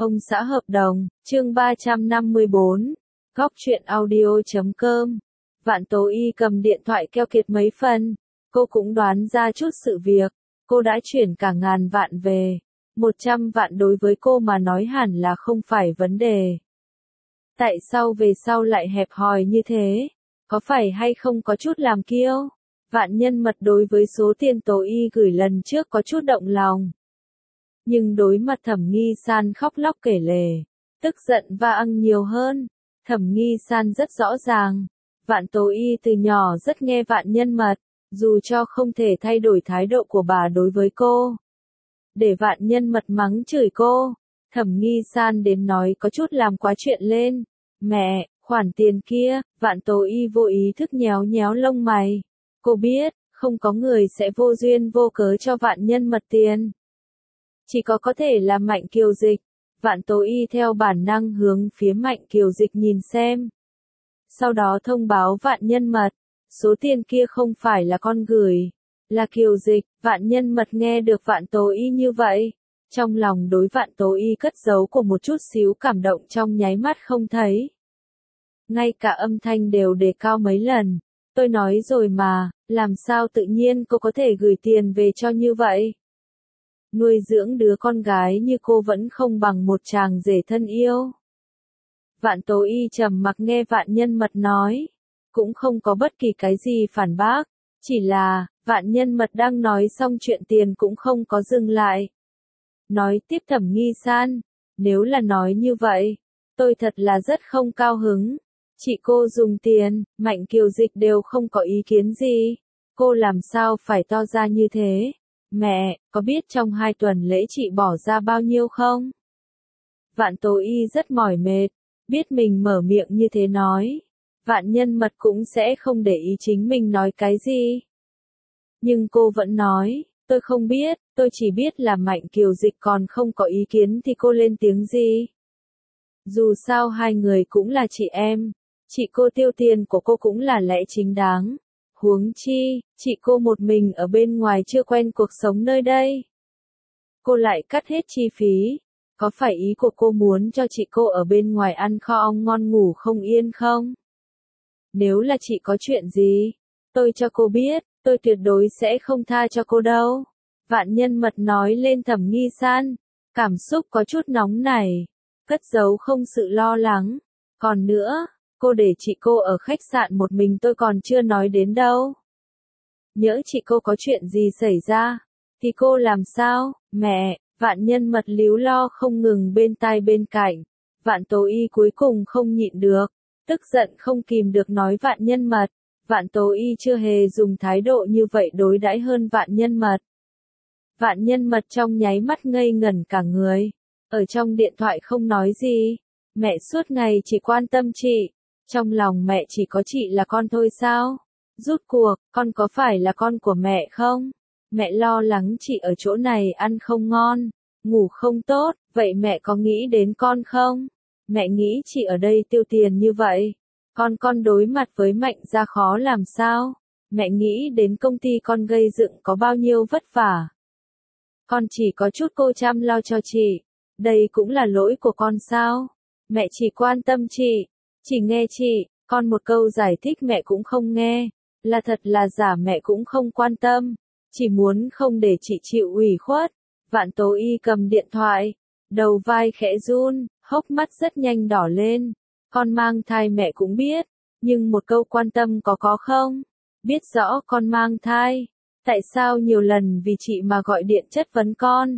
Ông xã hợp đồng, chương 354, góc truyện audio.com. Vạn Tố Y cầm điện thoại keo kiệt mấy phần, cô cũng đoán ra chút sự việc, cô đã chuyển cả ngàn vạn về, 100 vạn đối với cô mà nói hẳn là không phải vấn đề. Tại sao về sau lại hẹp hòi như thế? Có phải hay không có chút làm kiêu? Vạn Nhân Mật đối với số tiền Tố Y gửi lần trước có chút động lòng. Nhưng đối mặt Thẩm Nghi San khóc lóc kể lể, tức giận và ăng nhiều hơn. Thẩm Nghi San rất rõ ràng, Vạn Tố Y từ nhỏ rất nghe Vạn Nhân Mật, dù cho không thể thay đổi thái độ của bà đối với cô. Để Vạn Nhân Mật mắng chửi cô, Thẩm Nghi San đến nói có chút làm quá chuyện lên. Mẹ, khoản tiền kia, Vạn Tố Y vô ý thức nhéo nhéo lông mày. Cô biết, không có người sẽ vô duyên vô cớ cho Vạn Nhân Mật tiền. Chỉ có thể là Mạnh Kiều Dịch. Vạn Tố Y theo bản năng hướng phía Mạnh Kiều Dịch nhìn xem. Sau đó thông báo Vạn Nhân Mật, số tiền kia không phải là con gửi, là Kiều Dịch. Vạn Nhân Mật nghe được Vạn Tố Y như vậy, trong lòng đối Vạn Tố Y cất giấu của một chút xíu cảm động trong nháy mắt không thấy. Ngay cả âm thanh đều đề cao mấy lần. Tôi nói rồi mà, làm sao tự nhiên cô có thể gửi tiền về cho như vậy? Nuôi dưỡng đứa con gái như cô vẫn không bằng một chàng rể thân yêu. Vạn Tố Y trầm mặc nghe Vạn Nhân Mật nói, cũng không có bất kỳ cái gì phản bác, chỉ là, Vạn Nhân Mật đang nói xong chuyện tiền cũng không có dừng lại. Nói tiếp Thẩm Nghi San, nếu là nói như vậy, tôi thật là rất không cao hứng. Chị cô dùng tiền, Mạnh Kiều Dịch đều không có ý kiến gì. Cô làm sao phải to ra như thế? Mẹ, có biết trong 2 tuần lễ chị bỏ ra bao nhiêu không? Vạn Tố Y rất mỏi mệt, biết mình mở miệng như thế nói. Vạn Nhân Mật cũng sẽ không để ý chính mình nói cái gì. Nhưng cô vẫn nói, tôi không biết, tôi chỉ biết là Mạnh Kiều Dịch còn không có ý kiến thì cô lên tiếng gì. Dù sao hai người cũng là chị em, chị cô tiêu tiền của cô cũng là lẽ chính đáng. Huống chi, chị cô một mình ở bên ngoài chưa quen cuộc sống nơi đây. Cô lại cắt hết chi phí. Có phải ý của cô muốn cho chị cô ở bên ngoài ăn kho ong ngon ngủ không yên không? Nếu là chị có chuyện gì, tôi cho cô biết, tôi tuyệt đối sẽ không tha cho cô đâu. Vạn Nhân Mật nói lên Thẩm Nghi San, cảm xúc có chút nóng nảy, cất giấu không sự lo lắng. Còn nữa, cô để chị cô ở khách sạn một mình tôi còn chưa nói đến đâu. Nhỡ chị cô có chuyện gì xảy ra, thì cô làm sao? Mẹ, Vạn Nhân Mật líu lo không ngừng bên tai bên cạnh. Vạn Tố Y cuối cùng không nhịn được, tức giận không kìm được nói Vạn Nhân Mật. Vạn Tố Y chưa hề dùng thái độ như vậy đối đãi hơn Vạn Nhân Mật. Vạn Nhân Mật trong nháy mắt ngây ngẩn cả người. Ở trong điện thoại không nói gì. Mẹ suốt ngày chỉ quan tâm chị. Trong lòng mẹ chỉ có chị là con thôi sao? Rút cuộc, con có phải là con của mẹ không? Mẹ lo lắng chị ở chỗ này ăn không ngon, ngủ không tốt, vậy mẹ có nghĩ đến con không? Mẹ nghĩ chị ở đây tiêu tiền như vậy, con đối mặt với Mạnh gia khó làm sao? Mẹ nghĩ đến công ty con gây dựng có bao nhiêu vất vả. Con chỉ có chút cô chăm lo cho chị, đây cũng là lỗi của con sao? Mẹ chỉ quan tâm chị, chỉ nghe chị, con một câu giải thích mẹ cũng không nghe, là thật là giả mẹ cũng không quan tâm, chỉ muốn không để chị chịu ủy khuất. Vạn Tố Y cầm điện thoại, đầu vai khẽ run, hốc mắt rất nhanh đỏ lên. Con mang thai mẹ cũng biết, nhưng một câu quan tâm có không? Biết rõ con mang thai, tại sao nhiều lần vì chị mà gọi điện chất vấn con?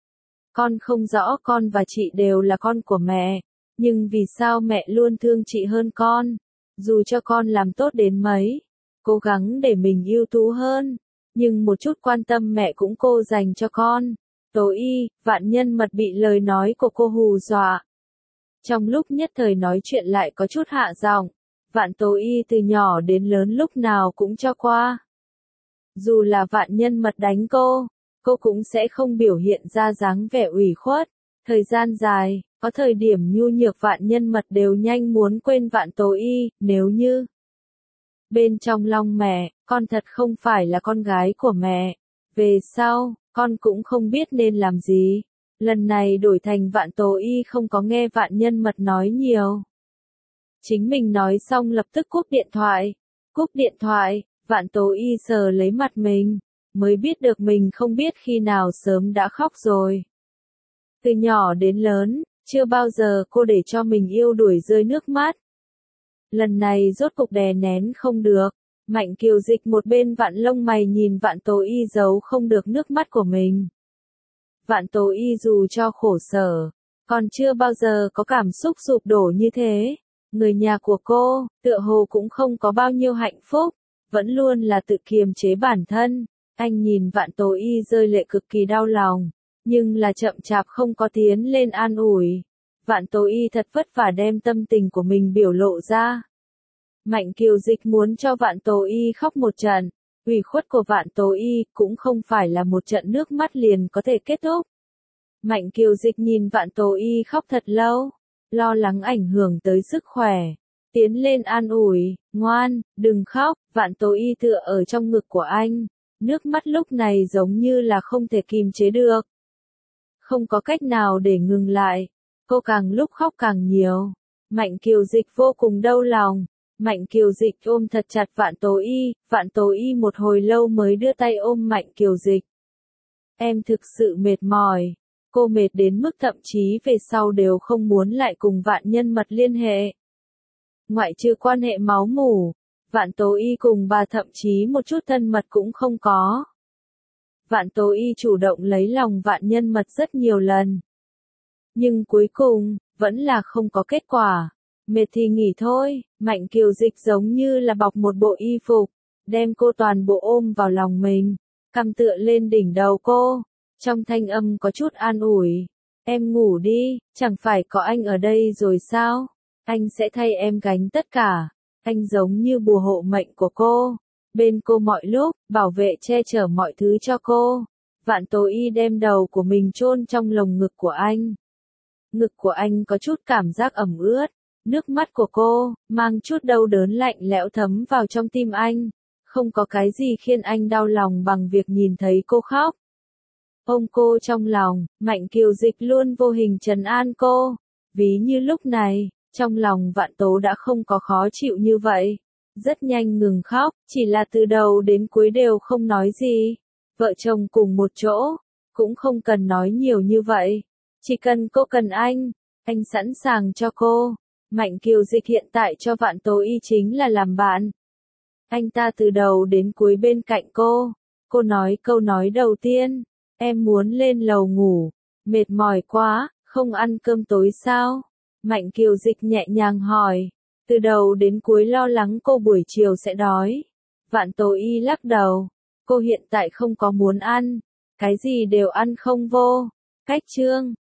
Con không rõ con và chị đều là con của mẹ, nhưng vì sao mẹ luôn thương chị hơn con? Dù cho con làm tốt đến mấy, cố gắng để mình ưu tú hơn, nhưng một chút quan tâm mẹ cũng cô dành cho con. Tố Y, Vạn Nhân Mật bị lời nói của cô hù dọa. Trong lúc nhất thời nói chuyện lại có chút hạ giọng. Vạn Tố Y từ nhỏ đến lớn lúc nào cũng cho qua. Dù là Vạn Nhân Mật đánh cô cũng sẽ không biểu hiện ra dáng vẻ ủy khuất. Thời gian dài, có thời điểm nhu nhược Vạn Nhân Mật đều nhanh muốn quên Vạn Tố Y, nếu như bên trong lòng mẹ, con thật không phải là con gái của mẹ. Về sau, con cũng không biết nên làm gì. Lần này đổi thành Vạn Tố Y không có nghe Vạn Nhân Mật nói nhiều. Chính mình nói xong lập tức cúp điện thoại. Cúp điện thoại, Vạn Tố Y sờ lấy mặt mình, mới biết được mình không biết khi nào sớm đã khóc rồi. Từ nhỏ đến lớn, chưa bao giờ cô để cho mình yêu đuổi rơi nước mắt. Lần này rốt cục đè nén không được, Mạnh Kiều Dịch một bên vặn lông mày nhìn Vạn Tố Y giấu không được nước mắt của mình. Vạn Tố Y dù cho khổ sở, còn chưa bao giờ có cảm xúc sụp đổ như thế. Người nhà của cô, tựa hồ cũng không có bao nhiêu hạnh phúc, vẫn luôn là tự kiềm chế bản thân. Anh nhìn Vạn Tố Y rơi lệ cực kỳ đau lòng, nhưng là chậm chạp không có tiến lên an ủi. Vạn Tố Y thật vất vả đem tâm tình của mình biểu lộ ra. Mạnh Kiều Dịch muốn cho Vạn Tố Y khóc một trận, ủy khuất của Vạn Tố Y cũng không phải là một trận nước mắt liền có thể kết thúc. Mạnh Kiều Dịch nhìn Vạn Tố Y khóc thật lâu, lo lắng ảnh hưởng tới sức khỏe. Tiến lên an ủi, ngoan, đừng khóc, Vạn Tố Y tựa ở trong ngực của anh. Nước mắt lúc này giống như là không thể kìm chế được. Không có cách nào để ngừng lại, cô càng lúc khóc càng nhiều. Mạnh Kiều Dịch vô cùng đau lòng. Mạnh Kiều Dịch ôm thật chặt Vạn Tố Y một hồi lâu mới đưa tay ôm Mạnh Kiều Dịch. Em thực sự mệt mỏi. Cô mệt đến mức thậm chí về sau đều không muốn lại cùng Vạn Nhân Mật liên hệ. Ngoại trừ quan hệ máu mủ, Vạn Tố Y cùng bà thậm chí một chút thân mật cũng không có. Vạn Tố Y chủ động lấy lòng Vạn Nhân Mật rất nhiều lần. Nhưng cuối cùng, vẫn là không có kết quả. Mệt thì nghỉ thôi, Mạnh Kiều Dịch giống như là bọc một bộ y phục, đem cô toàn bộ ôm vào lòng mình, cằm tựa lên đỉnh đầu cô, trong thanh âm có chút an ủi. Em ngủ đi, chẳng phải có anh ở đây rồi sao? Anh sẽ thay em gánh tất cả. Anh giống như bùa hộ mệnh của cô, bên cô mọi lúc, bảo vệ che chở mọi thứ cho cô. Vạn Tố Y đem đầu của mình chôn trong lồng ngực của anh. Ngực của anh có chút cảm giác ẩm ướt. Nước mắt của cô, mang chút đau đớn lạnh lẽo thấm vào trong tim anh. Không có cái gì khiến anh đau lòng bằng việc nhìn thấy cô khóc. Ôm cô trong lòng, Mạnh Kiều Dịch luôn vô hình trấn an cô. Ví như lúc này, trong lòng Vạn Tố đã không có khó chịu như vậy. Rất nhanh ngừng khóc, chỉ là từ đầu đến cuối đều không nói gì. Vợ chồng cùng một chỗ, cũng không cần nói nhiều như vậy. Chỉ cần cô cần anh sẵn sàng cho cô. Mạnh Kiều Dịch hiện tại cho Vạn Tố Y chính là làm bạn. Anh ta từ đầu đến cuối bên cạnh cô. Cô nói câu nói đầu tiên, em muốn lên lầu ngủ, mệt mỏi quá, không ăn cơm tối sao? Mạnh Kiều Dịch nhẹ nhàng hỏi, từ đầu đến cuối lo lắng cô buổi chiều sẽ đói. Vạn Tố Y lắc đầu, cô hiện tại không có muốn ăn, cái gì đều ăn không vô. Cách chương